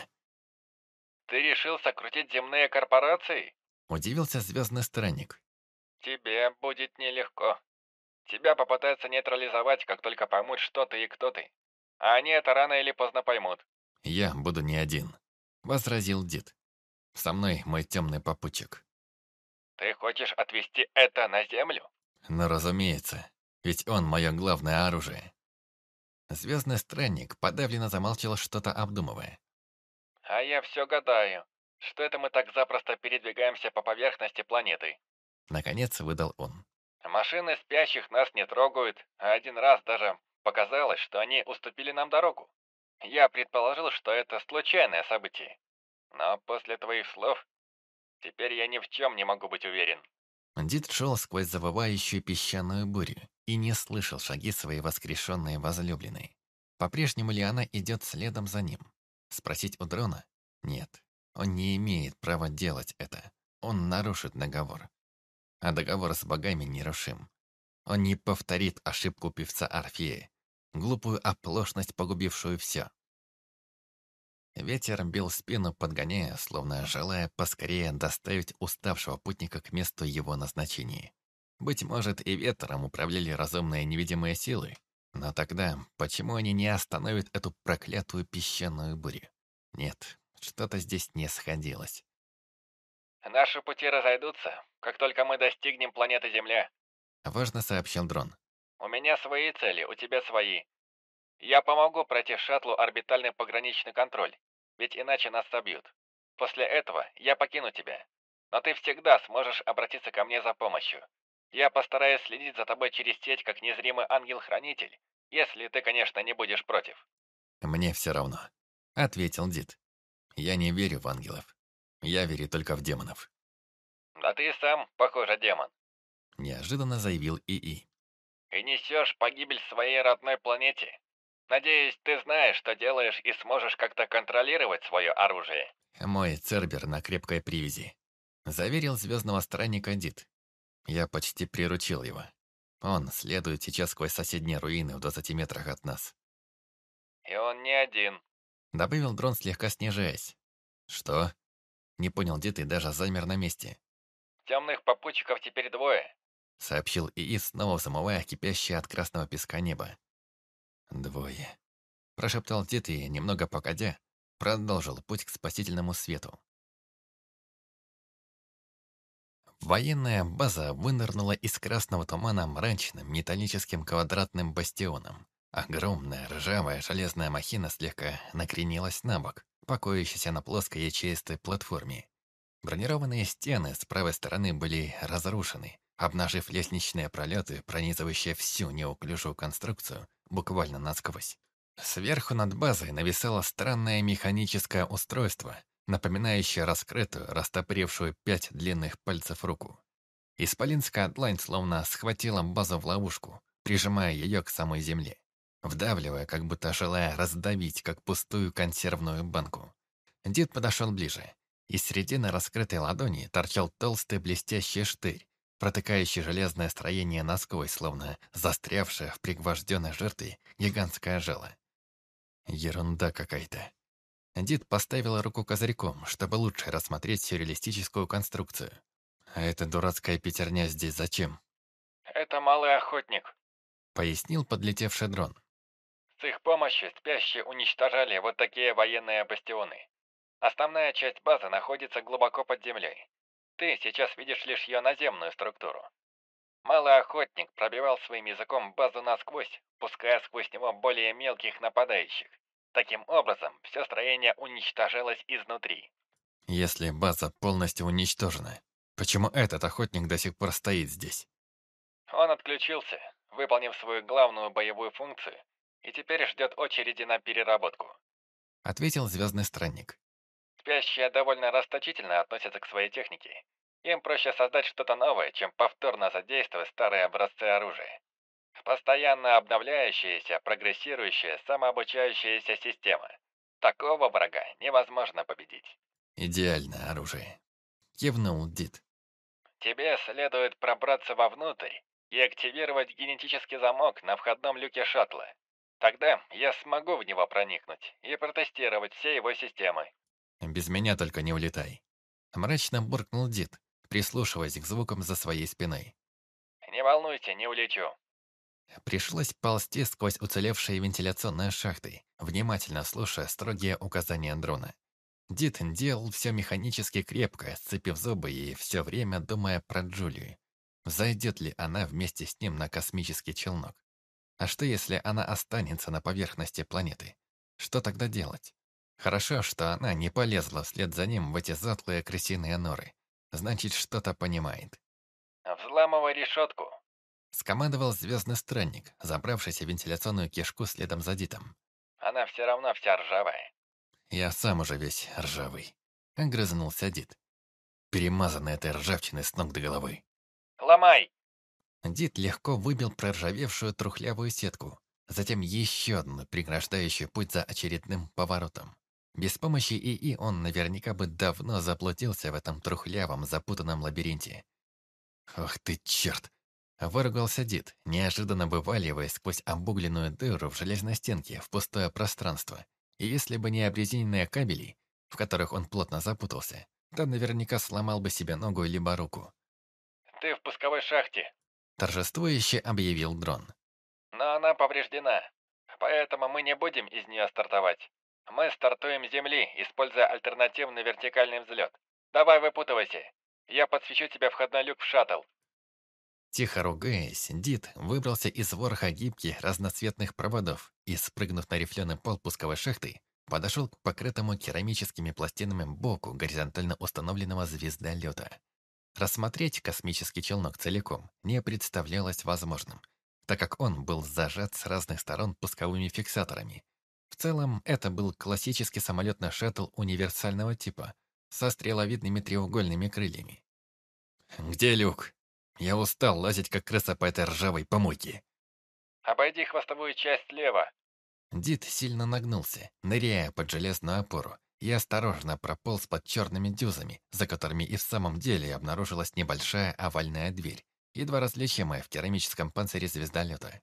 Ты решил сокрутить земные корпорации? Удивился звездный странник. Тебе будет нелегко. Тебя попытаются нейтрализовать, как только поймут, что ты и кто ты. А они это рано или поздно поймут. «Я буду не один», — возразил Дид. «Со мной мой темный попутчик». Ты хочешь отвезти это на землю? «Но разумеется, ведь он мое главное оружие». Звездный странник подавленно замолчал, что-то обдумывая. А я все гадаю, что это мы так запросто передвигаемся по поверхности планеты. Наконец выдал он. Машины спящих нас не трогают, а один раз даже показалось, что они уступили нам дорогу. Я предположил, что это случайное событие. Но после твоих слов, теперь я ни в чем не могу быть уверен. Дид шел сквозь завывающую песчаную бурю и не слышал шаги своей воскрешенной возлюбленной. По-прежнему ли она идет следом за ним? Спросить у дрона? Нет, он не имеет права делать это. Он нарушит договор. А договор с богами нерушим. Он не повторит ошибку певца Орфея, глупую оплошность, погубившую все. Ветер бил спину, подгоняя, словно желая поскорее доставить уставшего путника к месту его назначения. Быть может, и ветром управляли разумные невидимые силы, но тогда почему они не остановят эту проклятую песчаную бурю? Нет, что-то здесь не сходилось. Наши пути разойдутся, как только мы достигнем планеты Земля. Важно сообщил дрон. У меня свои цели, у тебя свои. Я помогу пройти шаттлу орбитальный пограничный контроль, ведь иначе нас собьют. После этого я покину тебя. Но ты всегда сможешь обратиться ко мне за помощью. Я постараюсь следить за тобой через сеть, как незримый ангел-хранитель, если ты, конечно, не будешь против. «Мне все равно», — ответил Дид. «Я не верю в ангелов. Я верю только в демонов», Да ты сам, похоже, демон. — неожиданно заявил ИИ. И несешь погибель своей родной планете. Надеюсь, ты знаешь, что делаешь и сможешь как-то контролировать свое оружие. «Мой Цербер на крепкой привязи», — заверил звездного странника Дид. Я почти приручил его. Он следует сейчас сквозь соседние руины в 20 метрах от нас. И он не один. Добавил дрон, слегка снижаясь. Что? Не понял дед и даже замер на месте. Темных попутчиков теперь двое. Сообщил ИИ, снова замывая кипящее от красного песка небо. Двое. Прошептал дед и, немного погодя, продолжил путь к спасительному свету. Военная база вынырнула из красного тумана мрачным металлическим квадратным бастионом. Огромная ржавая железная махина слегка накренилась на бок, покоящаяся на плоской ячеистой платформе. Бронированные стены с правой стороны были разрушены, обнажив лестничные пролеты, пронизывающие всю неуклюжую конструкцию буквально насквозь. Сверху над базой нависало странное механическое устройство, напоминающее раскрытую, растопырившую 5 длинных пальцев руку. Исполинская длань словно схватила базу в ловушку, прижимая ее к самой земле, вдавливая, как будто желая раздавить, как пустую консервную банку. Дед подошел ближе. Из середины раскрытой ладони торчал толстый блестящий штырь, протыкающий железное строение насквозь, словно застрявшее в пригвожденной жертве гигантское жало. Ерунда какая-то. Дид поставила руку козырьком, чтобы лучше рассмотреть сюрреалистическую конструкцию. А эта дурацкая пятерня здесь зачем? Это малый охотник. Пояснил подлетевший дрон. С их помощью спящие уничтожали вот такие военные бастионы. Основная часть базы находится глубоко под землей. Ты сейчас видишь лишь ее наземную структуру. Малый охотник пробивал своим языком базу насквозь, пуская сквозь него более мелких нападающих. Таким образом, все строение уничтожалось изнутри. Если база полностью уничтожена, почему этот охотник до сих пор стоит здесь? Он отключился, выполнив свою главную боевую функцию, и теперь ждет очереди на переработку. Ответил звездный странник. Спящие довольно расточительно относятся к своей технике. Им проще создать что-то новое, чем повторно задействовать старые образцы оружия. Постоянно обновляющаяся, прогрессирующая, самообучающаяся система. Такого врага невозможно победить. Идеальное оружие. Кивнул Дид. Тебе следует пробраться вовнутрь и активировать генетический замок на входном люке шаттла. Тогда я смогу в него проникнуть и протестировать все его системы. Без меня только не улетай. Мрачно буркнул Дид, прислушиваясь к звукам за своей спиной. Не волнуйся, не улечу. Пришлось ползти сквозь уцелевшие вентиляционные шахты, внимательно слушая строгие указания дрона. Дид делал все механически крепко, сцепив зубы и все время думая про Джулию. Зайдет ли она вместе с ним на космический челнок? А что, если она останется на поверхности планеты? Что тогда делать? Хорошо, что она не полезла вслед за ним в эти затлые крысиные норы. Значит, что-то понимает. Взламывай решетку. Скомандовал звездный странник, забравшийся в вентиляционную кишку следом за Дитом. Она все равно вся ржавая. Я сам уже весь ржавый. Огрызнулся Дит. Перемазанный этой ржавчиной с ног до головы. Ломай! Дит легко выбил проржавевшую трухлявую сетку, затем еще одну, преграждающую путь за очередным поворотом. Без помощи ИИ он наверняка бы давно заплутился в этом трухлявом, запутанном лабиринте. «Ох ты, черт!» — выругался Дит, неожиданно вываливаясь сквозь обугленную дыру в железной стенке в пустое пространство. И если бы не обрезиненные кабели, в которых он плотно запутался, то наверняка сломал бы себе ногу либо руку. Ты в пусковой шахте. Торжествующе объявил дрон. Но она повреждена, поэтому мы не будем из нее стартовать. Мы стартуем с земли, используя альтернативный вертикальный взлет. Давай выпутывайся. Я подсвечу тебе входной люк в шаттл. Тихо ругаясь, Дит выбрался из вороха гибких разноцветных проводов и, спрыгнув на рифленый пол пусковой шахты, подошел к покрытому керамическими пластинами боку горизонтально установленного звездолета. Рассмотреть космический челнок целиком не представлялось возможным, так как он был зажат с разных сторон пусковыми фиксаторами. В целом, это был классический самолетный шаттл универсального типа, со стреловидными треугольными крыльями. «Где люк? Я устал лазить, как крыса по этой ржавой помойке». Обойди хвостовую часть слева. Дид сильно нагнулся, ныряя под железную опору, и осторожно прополз под черными дюзами, за которыми и в самом деле обнаружилась небольшая овальная дверь, едва различимая в керамическом панцире звездолета.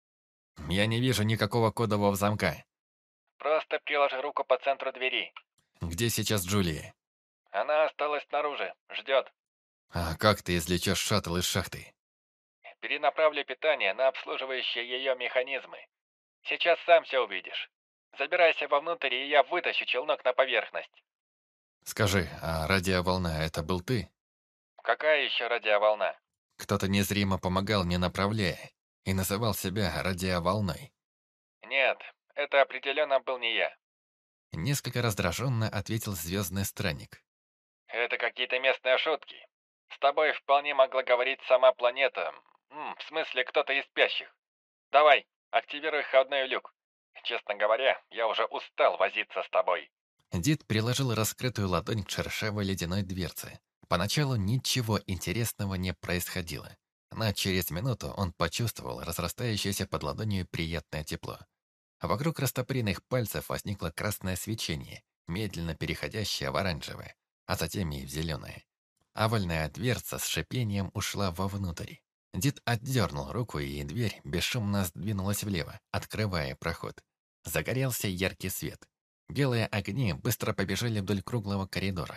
«Я не вижу никакого кодового замка». Просто приложи руку по центру двери. «Где сейчас Джулия?» Она осталась снаружи, ждет. «А как ты извлечешь шаттл из шахты?» Перенаправлю питание на обслуживающие ее механизмы. Сейчас сам все увидишь. Забирайся вовнутрь, и я вытащу челнок на поверхность. «Скажи, а радиоволна — это был ты?» Какая еще радиоволна? Кто-то незримо помогал, не направляя, и называл себя радиоволной. Нет, это определенно был не я. Несколько раздраженно ответил звездный странник. Это какие-то местные шутки. С тобой вполне могла говорить сама планета. В смысле, кто-то из спящих. Давай, активируй входной люк. Честно говоря, я уже устал возиться с тобой. Дид приложил раскрытую ладонь к шершавой ледяной дверце. Поначалу ничего интересного не происходило, но через минуту он почувствовал разрастающееся под ладонью приятное тепло. Вокруг растопыренных пальцев возникло красное свечение, медленно переходящее в оранжевое, а затем и в зеленое. Овальная дверца с шипением ушла вовнутрь. Дид отдернул руку, и дверь бесшумно сдвинулась влево, открывая проход. Загорелся яркий свет. Белые огни быстро побежали вдоль круглого коридора.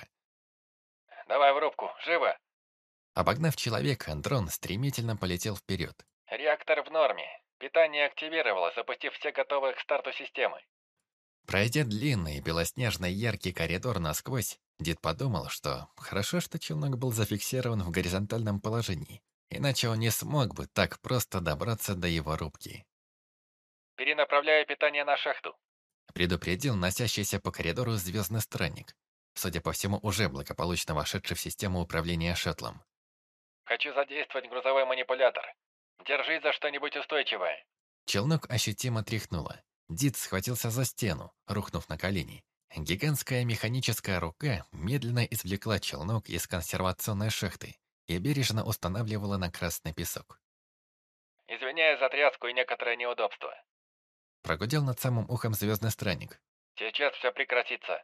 Давай в рубку, живо! Обогнав человека, дрон стремительно полетел вперед. Реактор в норме. Питание активировалось, запустив все готовые к старту системы. Пройдя длинный, белоснежный, яркий коридор насквозь, Дид подумал, что хорошо, что челнок был зафиксирован в горизонтальном положении, иначе он не смог бы так просто добраться до его рубки. Перенаправляю питание на шахту. Предупредил носящийся по коридору звездный странник, судя по всему, уже благополучно вошедший в систему управления шаттлом. Хочу задействовать грузовой манипулятор. Держись за что-нибудь устойчивое. Челнок ощутимо тряхнуло. Дид схватился за стену, рухнув на колени. Гигантская механическая рука медленно извлекла челнок из консервационной шахты и бережно устанавливала на красный песок. Извиняюсь за тряску и некоторое неудобство. Прогудел над самым ухом звездный странник. Сейчас все прекратится.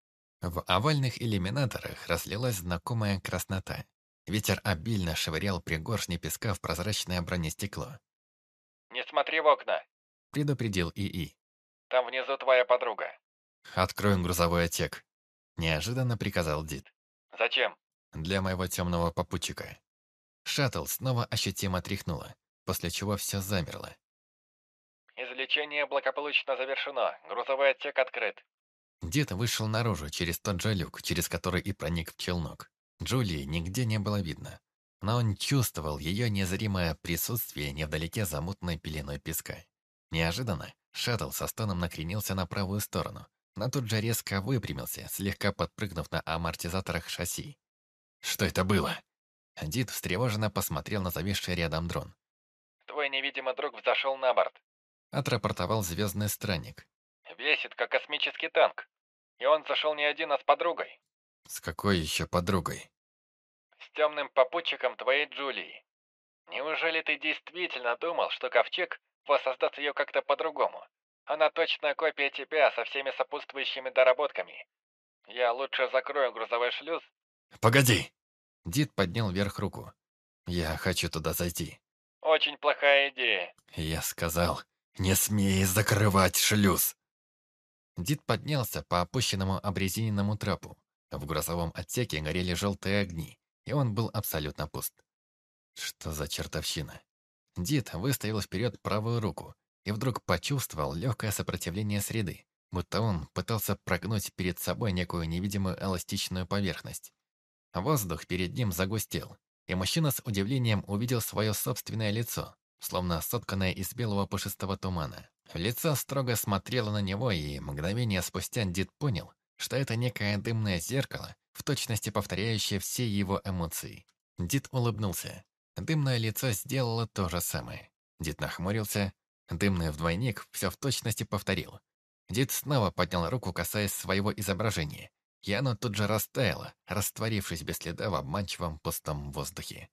В овальных иллюминаторах разлилась знакомая краснота. Ветер обильно швырял пригоршни песка в прозрачное бронестекло. Не смотри в окна. Предупредил ИИ. Там внизу твоя подруга. «Откроем грузовой отсек», — неожиданно приказал Дид. Зачем? «Для моего темного попутчика». Шаттл снова ощутимо тряхнуло, после чего все замерло. Излечение благополучно завершено. Грузовой отсек открыт. Дид вышел наружу через тот же люк, через который и проник в челнок. Джулии нигде не было видно, но он чувствовал ее незримое присутствие невдалеке за мутной пеленой песка. Неожиданно шаттл со стоном накренился на правую сторону, но тут же резко выпрямился, слегка подпрыгнув на амортизаторах шасси. «Что это было?» Дид встревоженно посмотрел на зависший рядом дрон. Твой невидимый друг взошел на борт. Отрапортовал звездный странник. Весит, как космический танк. И он зашел не один, а с подругой. «С какой еще подругой?» С темным попутчиком твоей Джулии. Неужели ты действительно думал, что ковчег воссоздаст ее как-то по-другому? Она точная копия тебя со всеми сопутствующими доработками. Я лучше закрою грузовой шлюз. «Погоди!» Дид поднял вверх руку. «Я хочу туда зайти». Очень плохая идея. Я сказал, не смей закрывать шлюз. Дид поднялся по опущенному обрезиненному трапу. В грузовом отсеке горели желтые огни, и он был абсолютно пуст. Что за чертовщина? Дид выставил вперед правую руку и вдруг почувствовал легкое сопротивление среды, будто он пытался прогнуть перед собой некую невидимую эластичную поверхность. Воздух перед ним загустел, и мужчина с удивлением увидел свое собственное лицо, словно сотканное из белого пушистого тумана. Лицо строго смотрело на него, и мгновение спустя Дид понял, что это некое дымное зеркало, в точности повторяющее все его эмоции. Дид улыбнулся. Дымное лицо сделало то же самое. Дид нахмурился. Дымный вдвойник все в точности повторил. Дид снова поднял руку, касаясь своего изображения, и оно тут же растаяло, растворившись без следа в обманчивом пустом воздухе.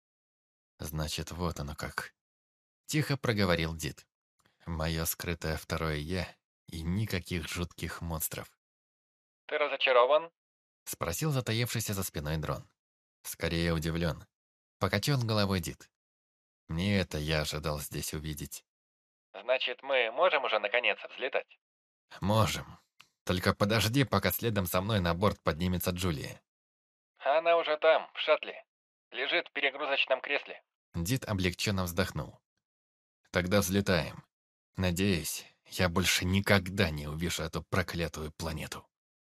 «Значит, вот оно как», — тихо проговорил Дид. «Мое скрытое второе «я» и никаких жутких монстров». Ты разочарован? — спросил затаившийся за спиной дрон. Скорее удивлен. Покачал головой Дид. Не это я ожидал здесь увидеть. Значит, мы можем уже наконец взлетать? Можем. Только подожди, пока следом за мной на борт поднимется Джулия. Она уже там, в шаттле. Лежит в перегрузочном кресле. Дид облегченно вздохнул. Тогда взлетаем. Надеюсь, я больше никогда не увижу эту проклятую планету.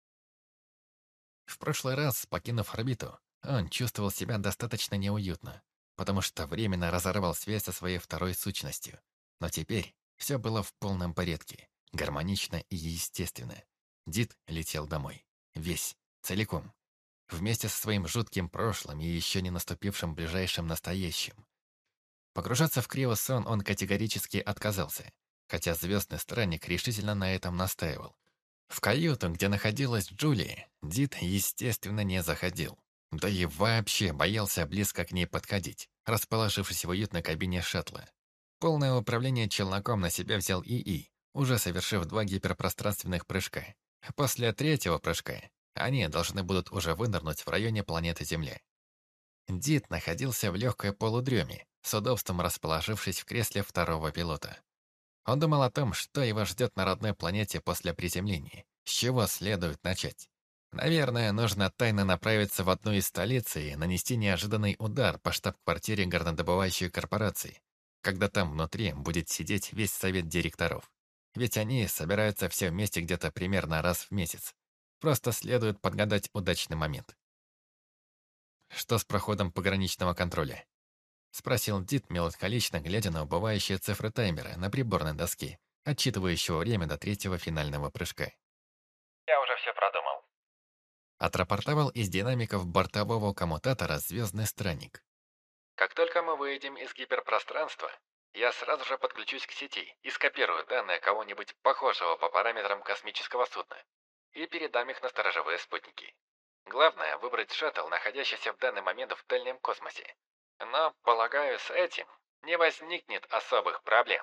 В прошлый раз, покинув орбиту, он чувствовал себя достаточно неуютно, потому что временно разорвал связь со своей второй сущностью. Но теперь все было в полном порядке, гармонично и естественно. Дид летел домой. Весь, целиком. Вместе со своим жутким прошлым и еще не наступившим ближайшим настоящим. Погружаться в криосон он категорически отказался, хотя звездный странник решительно на этом настаивал. В каюту, где находилась Джулия, Дид, естественно, не заходил. Да и вообще боялся близко к ней подходить, расположившись в уютной кабине шаттла. Полное управление челноком на себя взял ИИ, уже совершив 2 гиперпространственных прыжка. После 3-го прыжка они должны будут уже вынырнуть в районе планеты Земля. Дид находился в легкой полудреме, с удобством расположившись в кресле второго пилота. Он думал о том, что его ждет на родной планете после приземления, с чего следует начать. Наверное, нужно тайно направиться в одну из столиц и нанести неожиданный удар по штаб-квартире горнодобывающей корпорации, когда там внутри будет сидеть весь совет директоров. Ведь они собираются все вместе где-то примерно раз в месяц. Просто следует подгадать удачный момент. «Что с проходом пограничного контроля?» — спросил Дид, меланхолично глядя на убывающие цифры таймера на приборной доске, отсчитывающего время до 3-го финального прыжка. Я уже все продумал. Отрапортовал из динамиков бортового коммутатора «Звездный странник». Как только мы выйдем из гиперпространства, я сразу же подключусь к сети и скопирую данные кого-нибудь похожего по параметрам космического судна и передам их на сторожевые спутники. Главное — выбрать шаттл, находящийся в данный момент в дальнем космосе. Но, полагаю, с этим не возникнет особых проблем.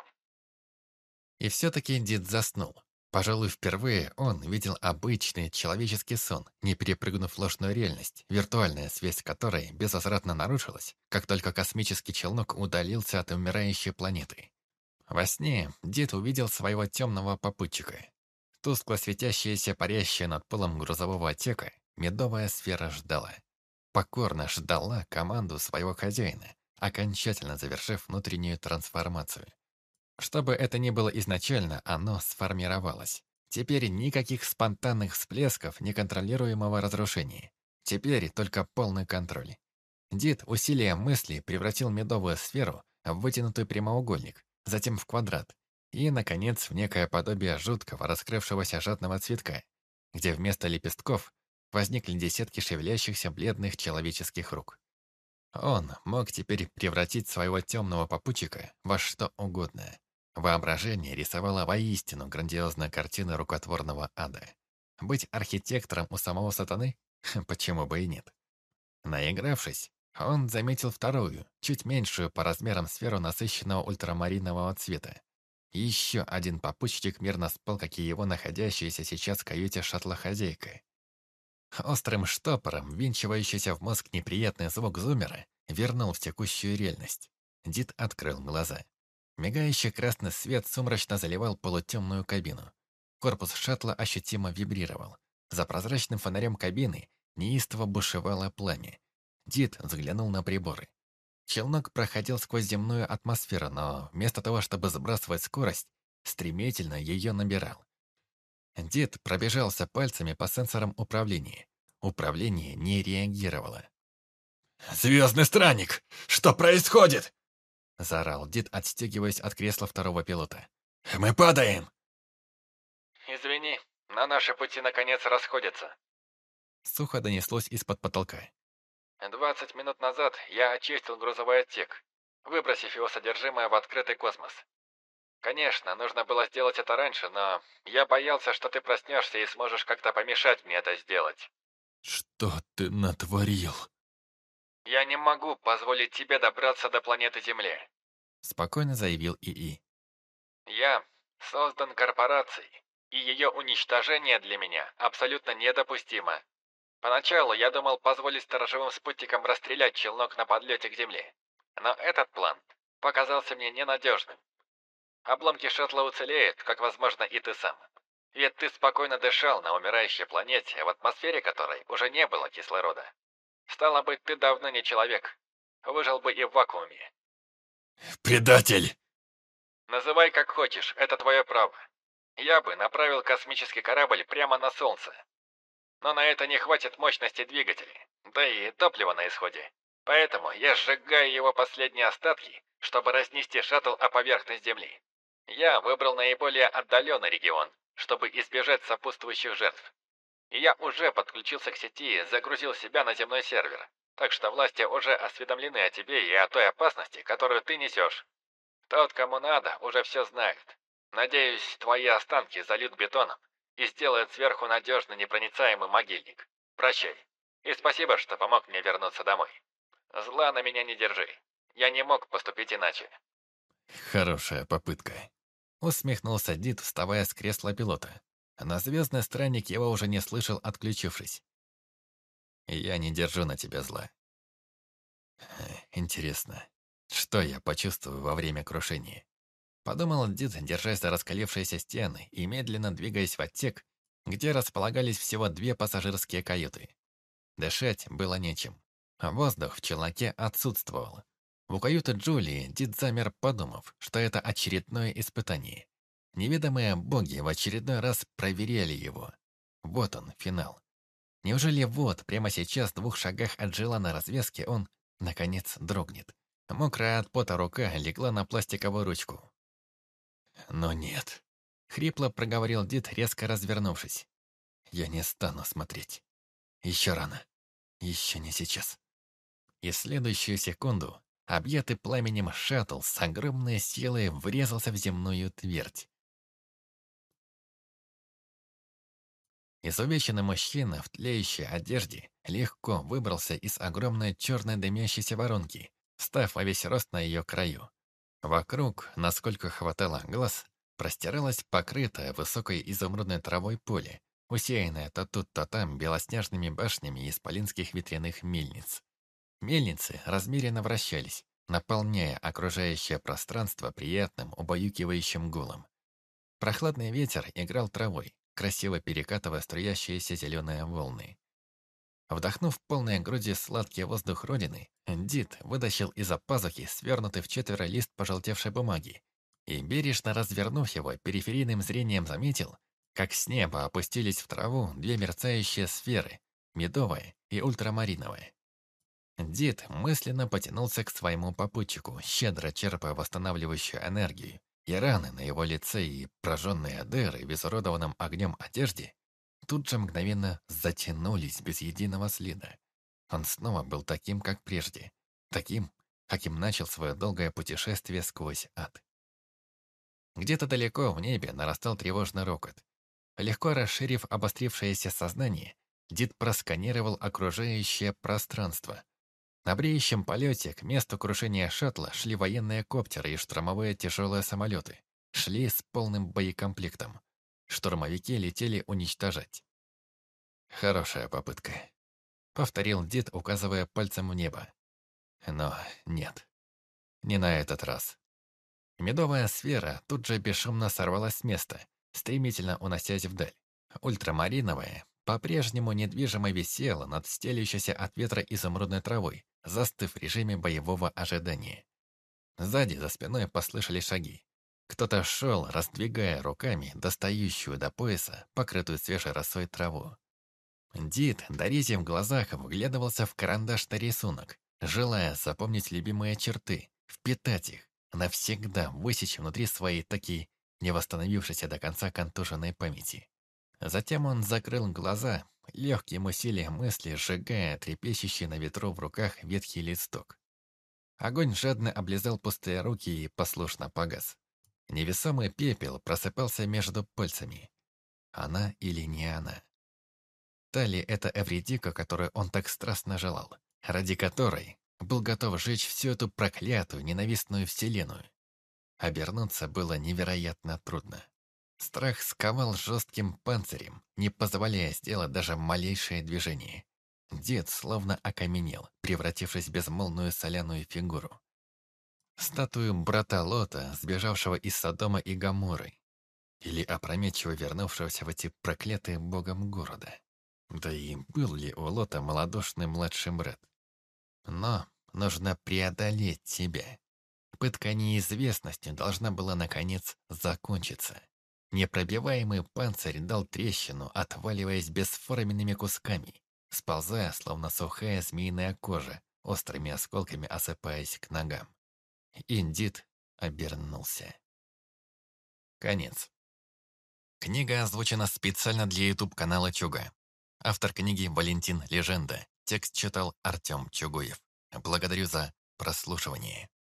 И все-таки Дид заснул. Пожалуй, впервые он видел обычный человеческий сон, не перепрыгнув в ложную реальность, виртуальная связь которой безвозвратно нарушилась, как только космический челнок удалился от умирающей планеты. Во сне Дид увидел своего темного попутчика. Тускло светящаяся, парящая над полом грузового отсека, медовая сфера ждала. Покорно ждала команду своего хозяина, окончательно завершив внутреннюю трансформацию. Что бы это ни было изначально, оно сформировалось. Теперь никаких спонтанных всплесков неконтролируемого разрушения. Теперь только полный контроль. Дид усилием мысли превратил медовую сферу в вытянутый прямоугольник, затем в квадрат и, наконец, в некое подобие жуткого раскрывшегося жадного цветка, где вместо лепестков возникли десятки шевелящихся бледных человеческих рук. Он мог теперь превратить своего темного попутчика во что угодно. Воображение рисовало воистину грандиозную картину рукотворного ада. Быть архитектором у самого сатаны? Почему бы и нет? Наигравшись, он заметил вторую, чуть меньшую по размерам сферу насыщенного ультрамаринового цвета. Еще один попутчик мирно спал, как и его находящаяся сейчас в каюте шаттла хозяйка. Острым штопором, ввинчивающийся в мозг неприятный звук зуммера, вернул в текущую реальность. Дид открыл глаза. Мигающий красный свет сумрачно заливал полутемную кабину. Корпус шаттла ощутимо вибрировал. За прозрачным фонарем кабины неистово бушевало пламя. Дид взглянул на приборы. Челнок проходил сквозь земную атмосферу, но вместо того, чтобы сбрасывать скорость, стремительно ее набирал. Дид пробежался пальцами по сенсорам управления. Управление не реагировало. «Звездный странник! Что происходит?» — заорал Дид, отстегиваясь от кресла второго пилота. «Мы падаем!» Извини, но наши пути наконец расходятся. Сухо донеслось из-под потолка. 20 минут назад я очистил грузовой отсек, выбросив его содержимое в открытый космос. Конечно, нужно было сделать это раньше, но я боялся, что ты проснешься и сможешь как-то помешать мне это сделать. «Что ты натворил?» Я не могу позволить тебе добраться до планеты Земля. Спокойно заявил ИИ. Я создан корпорацией, и ее уничтожение для меня абсолютно недопустимо. Поначалу я думал позволить сторожевым спутникам расстрелять челнок на подлете к Земле. Но этот план показался мне ненадежным. Обломки шаттла уцелеют, как, возможно, и ты сам. Ведь ты спокойно дышал на умирающей планете, в атмосфере которой уже не было кислорода. Стало быть, ты давно не человек. Выжил бы и в вакууме. «Предатель!» Называй как хочешь, это твое право. Я бы направил космический корабль прямо на Солнце. Но на это не хватит мощности двигателей, да и топлива на исходе. Поэтому я сжигаю его последние остатки, чтобы разнести шаттл о поверхность Земли. Я выбрал наиболее отдаленный регион, чтобы избежать сопутствующих жертв. И я уже подключился к сети и загрузил себя на земной сервер. Так что власти уже осведомлены о тебе и о той опасности, которую ты несешь. Тот, кому надо, уже все знает. Надеюсь, твои останки зальют бетоном и сделают сверху надежный непроницаемый могильник. Прощай. И спасибо, что помог мне вернуться домой. Зла на меня не держи. Я не мог поступить иначе. Хорошая попытка. Усмехнулся Дид, вставая с кресла пилота. Но звездный странник его уже не слышал, отключившись. Я не держу на тебя зла. Интересно, что я почувствую во время крушения? Подумал Дид, держась за раскалившиеся стены и медленно двигаясь в отсек, где располагались всего 2 пассажирские каюты. Дышать было нечем. Воздух в челноке отсутствовал. У каюты Джулии Дид замер, подумав, что это очередное испытание. Неведомые боги в очередной раз проверяли его. Вот он, финал. Неужели вот, прямо сейчас, в 2 шагах от желанной развязки, он, наконец, дрогнет? Мокрая от пота рука легла на пластиковую ручку. Но нет. Хрипло проговорил Дид, резко развернувшись. Я не стану смотреть. Еще рано. Еще не сейчас. И в следующую секунду, объятый пламенем шаттл с огромной силой врезался в земную твердь. Изувеченный мужчина в тлеющей одежде легко выбрался из огромной черной дымящейся воронки, став во весь рост на ее краю. Вокруг, насколько хватало глаз, простиралось покрытое высокой изумрудной травой поле, усеянное то тут, то там белоснежными башнями исполинских ветряных мельниц. Мельницы размеренно вращались, наполняя окружающее пространство приятным, убаюкивающим гулом. Прохладный ветер играл травой, красиво перекатывая струящиеся зеленые волны. Вдохнув полной грудью сладкий воздух родины, Дид вытащил из-за пазухи свернутый в 4 лист пожелтевшей бумаги и, бережно развернув его, периферийным зрением заметил, как с неба опустились в траву 2 мерцающие сферы, медовая и ультрамариновая. Дид мысленно потянулся к своему попутчику, щедро черпая восстанавливающую энергию, и раны на его лице и прожженные дыры в изуродованном огнем одежде тут же мгновенно затянулись без единого следа. Он снова был таким, как прежде, таким, каким начал свое долгое путешествие сквозь ад. Где-то далеко в небе нарастал тревожный рокот. Легко расширив обострившееся сознание, Дид просканировал окружающее пространство. На бреющем полете к месту крушения шаттла шли военные коптеры и штурмовые тяжелые самолеты. Шли с полным боекомплектом. Штурмовики летели уничтожать. «Хорошая попытка», — повторил Дид, указывая пальцем в небо. Но нет, не на этот раз. Медовая сфера тут же бесшумно сорвалась с места, стремительно уносясь вдаль. Ультрамариновая по-прежнему недвижимо висела над стелющейся от ветра изумрудной травой, застыв в режиме боевого ожидания. Сзади за спиной послышались шаги. Кто-то шел, раздвигая руками достающую до пояса, покрытую свежей росой траву. Дид, дорезив в глазах, вглядывался в карандашный рисунок, желая запомнить любимые черты, впитать их, навсегда высечь внутри своей таки не восстановившейся до конца контуженной памяти. Затем он закрыл глаза, легким усилием мысли сжигая трепещущий на ветру в руках ветхий листок. Огонь жадно облизал пустые руки и послушно погас. Невесомый пепел просыпался между пальцами. Она или не она? Та ли это Эвредика, которую он так страстно желал, ради которой был готов сжечь всю эту проклятую, ненавистную вселенную? Обернуться было невероятно трудно. Страх сковал жестким панцирем, не позволяя сделать даже малейшее движение. Дед словно окаменел, превратившись в безмолвную соляную фигуру. Статую брата Лота, сбежавшего из Содома и Гоморры. Или опрометчиво вернувшегося в эти проклятые богом города. Да и был ли у Лота малодушный младший брат? Но нужно преодолеть себя. Пытка неизвестностью должна была, наконец, закончиться. Непробиваемый панцирь дал трещину, отваливаясь бесформенными кусками, сползая, словно сухая змеиная кожа, острыми осколками осыпаясь к ногам. Индит обернулся. Конец. Книга озвучена специально для YouTube-канала Чуга. Автор книги Валентин Леженда. Текст читал Артем Чугуев. Благодарю за прослушивание.